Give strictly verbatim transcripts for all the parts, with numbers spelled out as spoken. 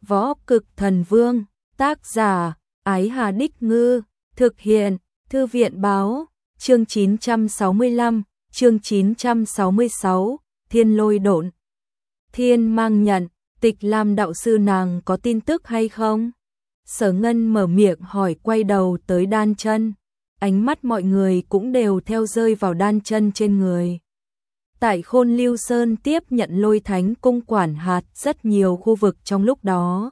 Võ Cực Thần Vương, tác giả, Ái Hà Đích Ngư, thực hiện, Thư viện Báo, chương chín trăm sáu mươi lăm, chương chín trăm sáu mươi sáu, Thiên Lôi Độn. Thiên Mang nhận, Tịch Lam đạo sư nàng có tin tức hay không? Sở Ngân mở miệng hỏi, quay đầu tới Đan Chân. Ánh mắt mọi người cũng đều theo rơi vào Đan Chân trên người. Tại Khôn Lưu Sơn tiếp nhận Lôi Thánh cung quản hạt rất nhiều khu vực trong lúc đó.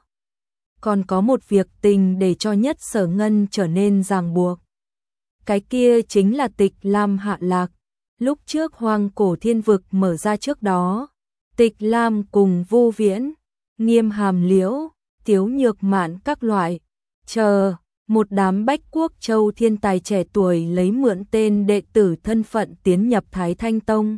Còn có một việc tình để cho nhất Sở Ngân trở nên ràng buộc. Cái kia chính là Tịch Lam hạ lạc. Lúc trước Hoang Cổ Thiên Vực mở ra trước đó, Tịch Lam cùng Vô Viễn, Nghiêm Hàm Liễu, Tiếu Nhược Mạn các loại, chờ, một đám Bách Quốc Châu thiên tài trẻ tuổi lấy mượn tên đệ tử thân phận tiến nhập Thái Thanh Tông.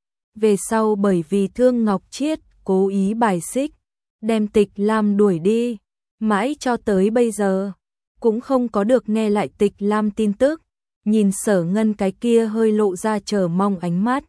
Về sau bởi vì Thương Ngọc Triết cố ý bài xích, đem Tịch Lam đuổi đi, mãi cho tới bây giờ, cũng không có được nghe lại Tịch Lam tin tức. Nhìn Sở Ngân cái kia hơi lộ ra chờ mong ánh mắt.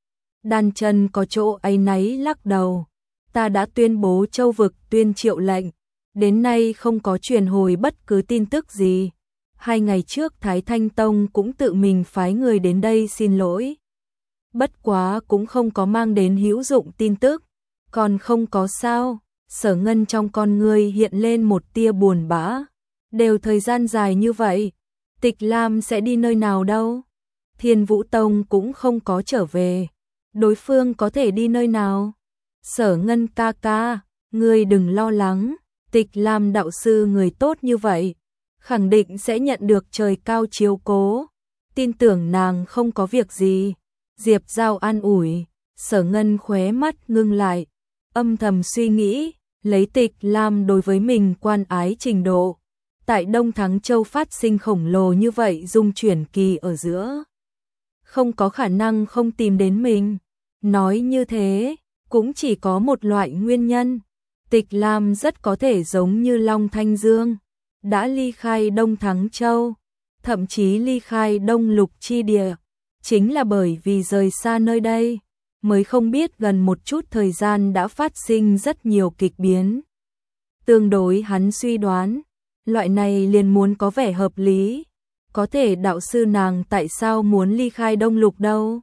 Đan Chân có chỗ áy náy lắc đầu. Ta đã tuyên bố châu vực tuyên triệu lệnh, đến nay không có truyền hồi bất cứ tin tức gì. Hai ngày trước Thái Thanh Tông cũng tự mình phái người đến đây xin lỗi. Bất quá cũng không có mang đến hữu dụng tin tức. Còn không có sao? Sở Ngân trong con ngươi hiện lên một tia buồn bã. Đều thời gian dài như vậy, Tịch Lam sẽ đi nơi nào đâu? Thiên Vũ Tông cũng không có trở về. Đối phương có thể đi nơi nào? Sở Ngân ca ca, ngươi đừng lo lắng. Tịch Lam đạo sư người tốt như vậy, khẳng định sẽ nhận được trời cao chiếu cố. Tin tưởng nàng không có việc gì. Diệp Giao an ủi. Sở Ngân khóe mắt ngưng lại, âm thầm suy nghĩ, lấy Tịch Lam đối với mình quan ái trình độ. Tại Đông Thắng Châu phát sinh khổng lồ như vậy dung chuyển kỳ ở giữa. Không có khả năng không tìm đến mình. Nói như thế, cũng chỉ có một loại nguyên nhân. Tịch Lam rất có thể giống như Long Thanh Dương, đã ly khai Đông Thắng Châu, thậm chí ly khai Đông Lục chi địa. Chính là bởi vì rời xa nơi đây, mới không biết gần một chút thời gian đã phát sinh rất nhiều kịch biến. Tương đối hắn suy đoán, loại này liền muốn có vẻ hợp lý. Có thể đạo sư nàng tại sao muốn ly khai Đông Lục đâu?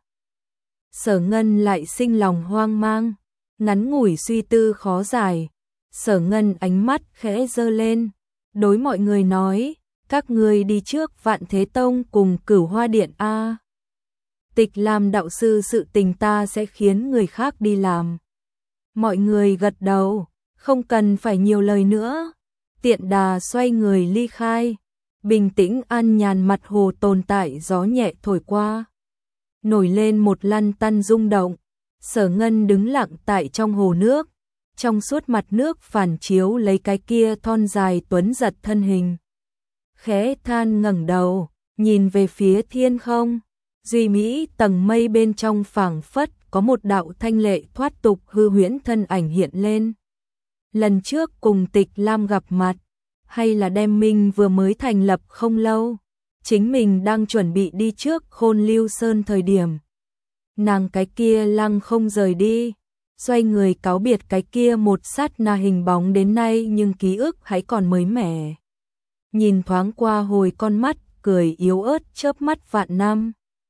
Sở Ngân lại sinh lòng hoang mang, ngắn ngủi suy tư khó giải. Sở Ngân ánh mắt khẽ giơ lên, đối mọi người nói, các ngươi đi trước Vạn Thế Tông cùng Cửu Hoa Điện a. Tịch Lam đạo sư sự tình ta sẽ khiến người khác đi làm. Mọi người gật đầu, không cần phải nhiều lời nữa. Tiện đà xoay người ly khai, bình tĩnh an nhàn mặt hồ tồn tại gió nhẹ thổi qua. Nổi lên một lăn tăn rung động, Sở Ngân đứng lặng tại trong hồ nước, trong suốt mặt nước phản chiếu lấy cái kia thon dài tuấn giật thân hình. Khẽ than ngẩng đầu, nhìn về phía thiên không, duy mỹ tầng mây bên trong phảng phất có một đạo thanh lệ thoát tục hư huyễn thân ảnh hiện lên. Lần trước cùng Tịch Lam gặp mặt, hay là đem mình vừa mới thành lập không lâu, chính mình đang chuẩn bị đi trước Khôn Lưu Sơn thời điểm. Nàng cái kia lăng không rời đi, xoay người cáo biệt cái kia một sát na hình bóng đến nay nhưng ký ức hãy còn mới mẻ. Nhìn thoáng qua hồi con mắt, cười yếu ớt chớp mắt vạn năm.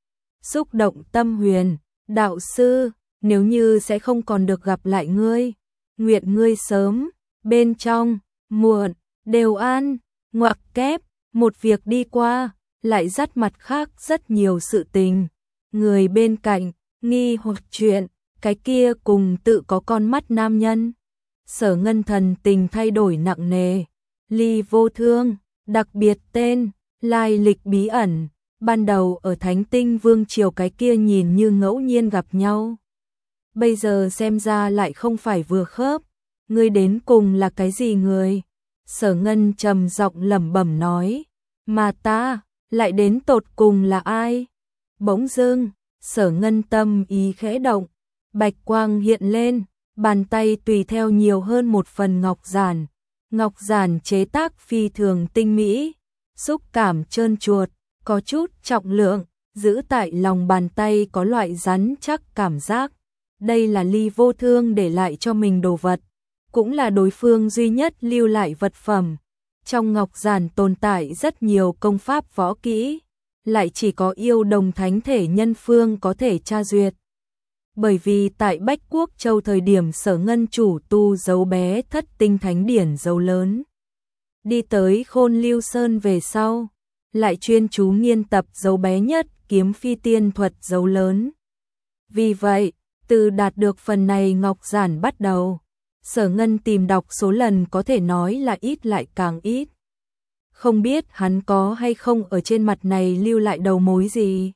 Xúc động tâm huyền, đạo sư, nếu như sẽ không còn được gặp lại ngươi, nguyện ngươi sớm, bên trong, muộn, đều an, ngoặc kép, một việc đi qua, lại dắt mặt khác rất nhiều sự tình. Người bên cạnh, nghi hoặc chuyện, cái kia cùng tự có con mắt nam nhân. Sở Ngân thần tình thay đổi nặng nề. Ly Vô Thương, đặc biệt tên, lai lịch bí ẩn, ban đầu ở Thánh Tinh Vương triều cái kia nhìn như ngẫu nhiên gặp nhau. Bây giờ xem ra lại không phải vừa khớp. Ngươi đến cùng là cái gì người? Sở Ngân trầm giọng lẩm bẩm nói, mà ta lại đến tột cùng là ai? Bỗng dưng, Sở Ngân tâm ý khẽ động, bạch quang hiện lên, bàn tay tùy theo nhiều hơn một phần ngọc giản. Ngọc giản chế tác phi thường tinh mỹ, xúc cảm trơn chuột, có chút trọng lượng, giữ tại lòng bàn tay có loại rắn chắc cảm giác. Đây là Ly Vô Thương để lại cho mình đồ vật. cũng là đối phương duy nhất lưu lại vật phẩm. Trong ngọc giản tồn tại rất nhiều công pháp võ kỹ, lại chỉ có yêu đồng thánh thể nhân phương có thể tra duyệt. Bởi vì tại Bách Quốc Châu thời điểm Sở Ngân chủ tu dấu bé thất tinh thánh điển dấu lớn. Đi tới Khôn Lưu Sơn về sau, lại chuyên chú nghiên tập dấu bé nhất kiếm phi tiên thuật dấu lớn. Vì vậy, từ đạt được phần này ngọc giản bắt đầu, Sở Ngân tìm đọc số lần có thể nói là ít lại càng ít. Không biết hắn có hay không ở trên mặt này lưu lại đầu mối gì.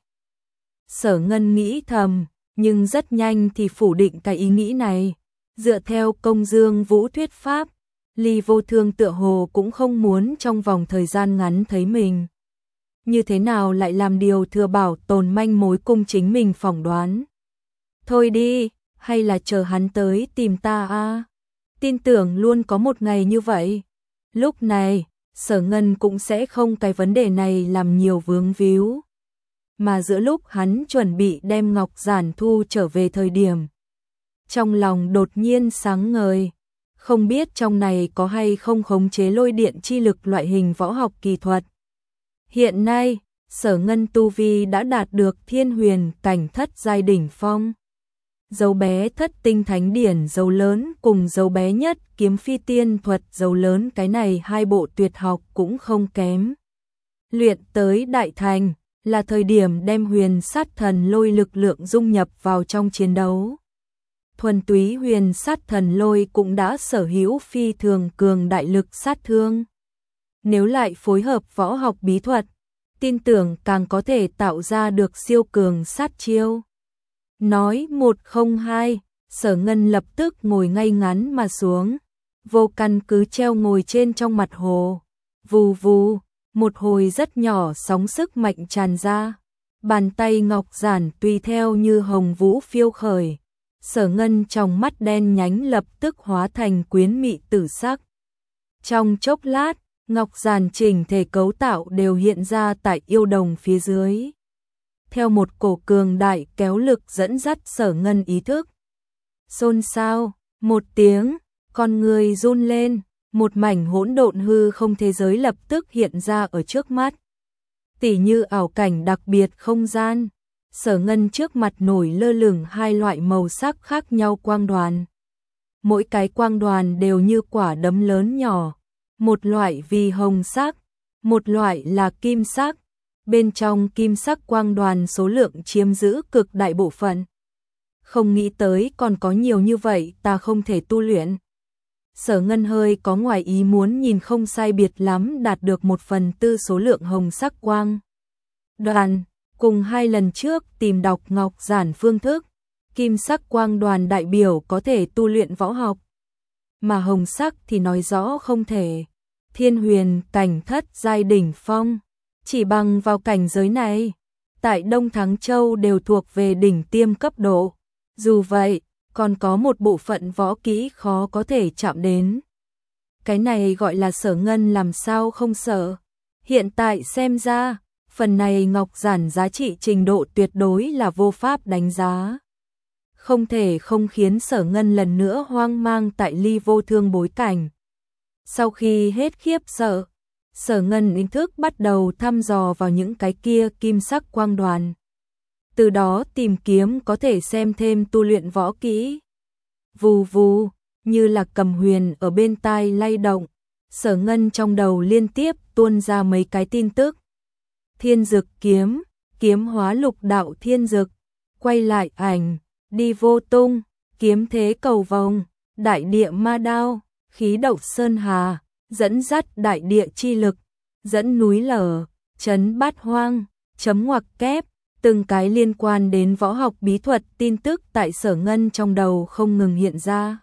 Sở Ngân nghĩ thầm, nhưng rất nhanh thì phủ định cái ý nghĩ này. Dựa theo Công Dương Vũ thuyết pháp, Ly Vô Thương tựa hồ cũng không muốn trong vòng thời gian ngắn thấy mình. Như thế nào lại làm điều thừa bảo tồn manh mối cung chính mình phỏng đoán. Thôi đi, hay là chờ hắn tới tìm ta a? Tin tưởng luôn có một ngày như vậy. Lúc này, Sở Ngân cũng sẽ không cái vấn đề này làm nhiều vướng víu. Mà giữa lúc hắn chuẩn bị đem ngọc giản thu trở về thời điểm, trong lòng đột nhiên sáng ngời, không biết trong này có hay không khống chế lôi điện chi lực loại hình võ học kỳ thuật. Hiện nay, Sở Ngân tu vi đã đạt được thiên huyền cảnh thất giai đỉnh phong. Dấu bé thất tinh thánh điển dấu lớn cùng dấu bé nhất kiếm phi tiên thuật dấu lớn, cái này hai bộ tuyệt học cũng không kém. Luyện tới đại thành là thời điểm đem huyền sát thần lôi lực lượng dung nhập vào trong chiến đấu. Thuần túy huyền sát thần lôi cũng đã sở hữu phi thường cường đại lực sát thương. Nếu lại phối hợp võ học bí thuật, tin tưởng càng có thể tạo ra được siêu cường sát chiêu. Nói một không hai, Sở Ngân lập tức ngồi ngay ngắn mà xuống, vô căn cứ treo ngồi trên trong mặt hồ. Vù vù, một hồi rất nhỏ sóng sức mạnh tràn ra, bàn tay ngọc giản tùy theo như hồng vũ phiêu khởi. Sở Ngân trong mắt đen nhánh lập tức hóa thành quyến mị tử sắc. Trong chốc lát, ngọc giản chỉnh thể cấu tạo đều hiện ra tại yêu đồng phía dưới. Theo một cổ cường đại kéo lực dẫn dắt Sở Ngân ý thức. Xôn xao, một tiếng, con người run lên, một mảnh hỗn độn hư không thế giới lập tức hiện ra ở trước mắt. Tỉ như ảo cảnh đặc biệt không gian, Sở Ngân trước mặt nổi lơ lửng hai loại màu sắc khác nhau quang đoàn. Mỗi cái quang đoàn đều như quả đấm lớn nhỏ, một loại vì hồng sắc, một loại là kim sắc. Bên trong kim sắc quang đoàn số lượng chiếm giữ cực đại bộ phận. Không nghĩ tới còn có nhiều như vậy, ta không thể tu luyện. Sở Ngân hơi có ngoài ý muốn, nhìn không sai biệt lắm đạt được một phần tư số lượng hồng sắc quang đoàn, cùng hai lần trước tìm đọc ngọc giản phương thức. Kim sắc quang đoàn đại biểu có thể tu luyện võ học, mà hồng sắc thì nói rõ không thể. Thiên huyền cảnh thất giai đỉnh phong, chỉ bằng vào cảnh giới này, tại Đông Thắng Châu đều thuộc về đỉnh tiêm cấp độ. Dù vậy, còn có một bộ phận võ kỹ khó có thể chạm đến. Cái này gọi là Sở Ngân làm sao không sợ. Hiện tại xem ra, phần này ngọc giản giá trị trình độ tuyệt đối là vô pháp đánh giá. Không thể không khiến Sở Ngân lần nữa hoang mang tại Ly Vô Thương bối cảnh. Sau khi hết khiếp sợ, Sở Ngân ý thức bắt đầu thăm dò vào những cái kia kim sắc quang đoàn. Từ đó tìm kiếm có thể xem thêm tu luyện võ kỹ. Vù vù, như là cầm huyền ở bên tai lay động, Sở Ngân trong đầu liên tiếp tuôn ra mấy cái tin tức. Thiên Dực kiếm, kiếm hóa lục đạo thiên dực, quay lại ảnh, đi vô tung, kiếm thế cầu vồng, đại địa ma đao, khí độc sơn hà, dẫn dắt đại địa chi lực, dẫn núi lở, chấn bát hoang, chấm ngoặc kép, từng cái liên quan đến võ học bí thuật tin tức tại Sở Ngân trong đầu không ngừng hiện ra.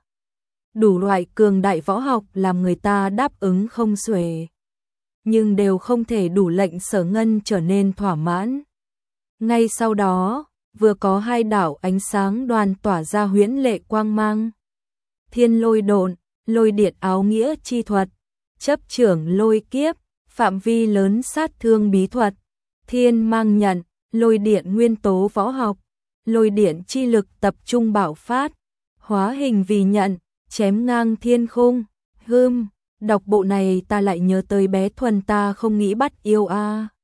Đủ loại cường đại võ học làm người ta đáp ứng không xuể, nhưng đều không thể đủ lệnh Sở Ngân trở nên thỏa mãn. Ngay sau đó, vừa có hai đạo ánh sáng đoàn tỏa ra huyễn lệ quang mang. Thiên lôi độn, lôi điện áo nghĩa chi thuật, chấp trưởng lôi kiếp, phạm vi lớn sát thương bí thuật, thiên mang nhận, lôi điện nguyên tố võ học, lôi điện chi lực tập trung bạo phát, hóa hình vì nhận, chém ngang thiên khung. Hưm, đọc bộ này ta lại nhớ tới bé Thuần, ta không nghĩ bắt yêu a.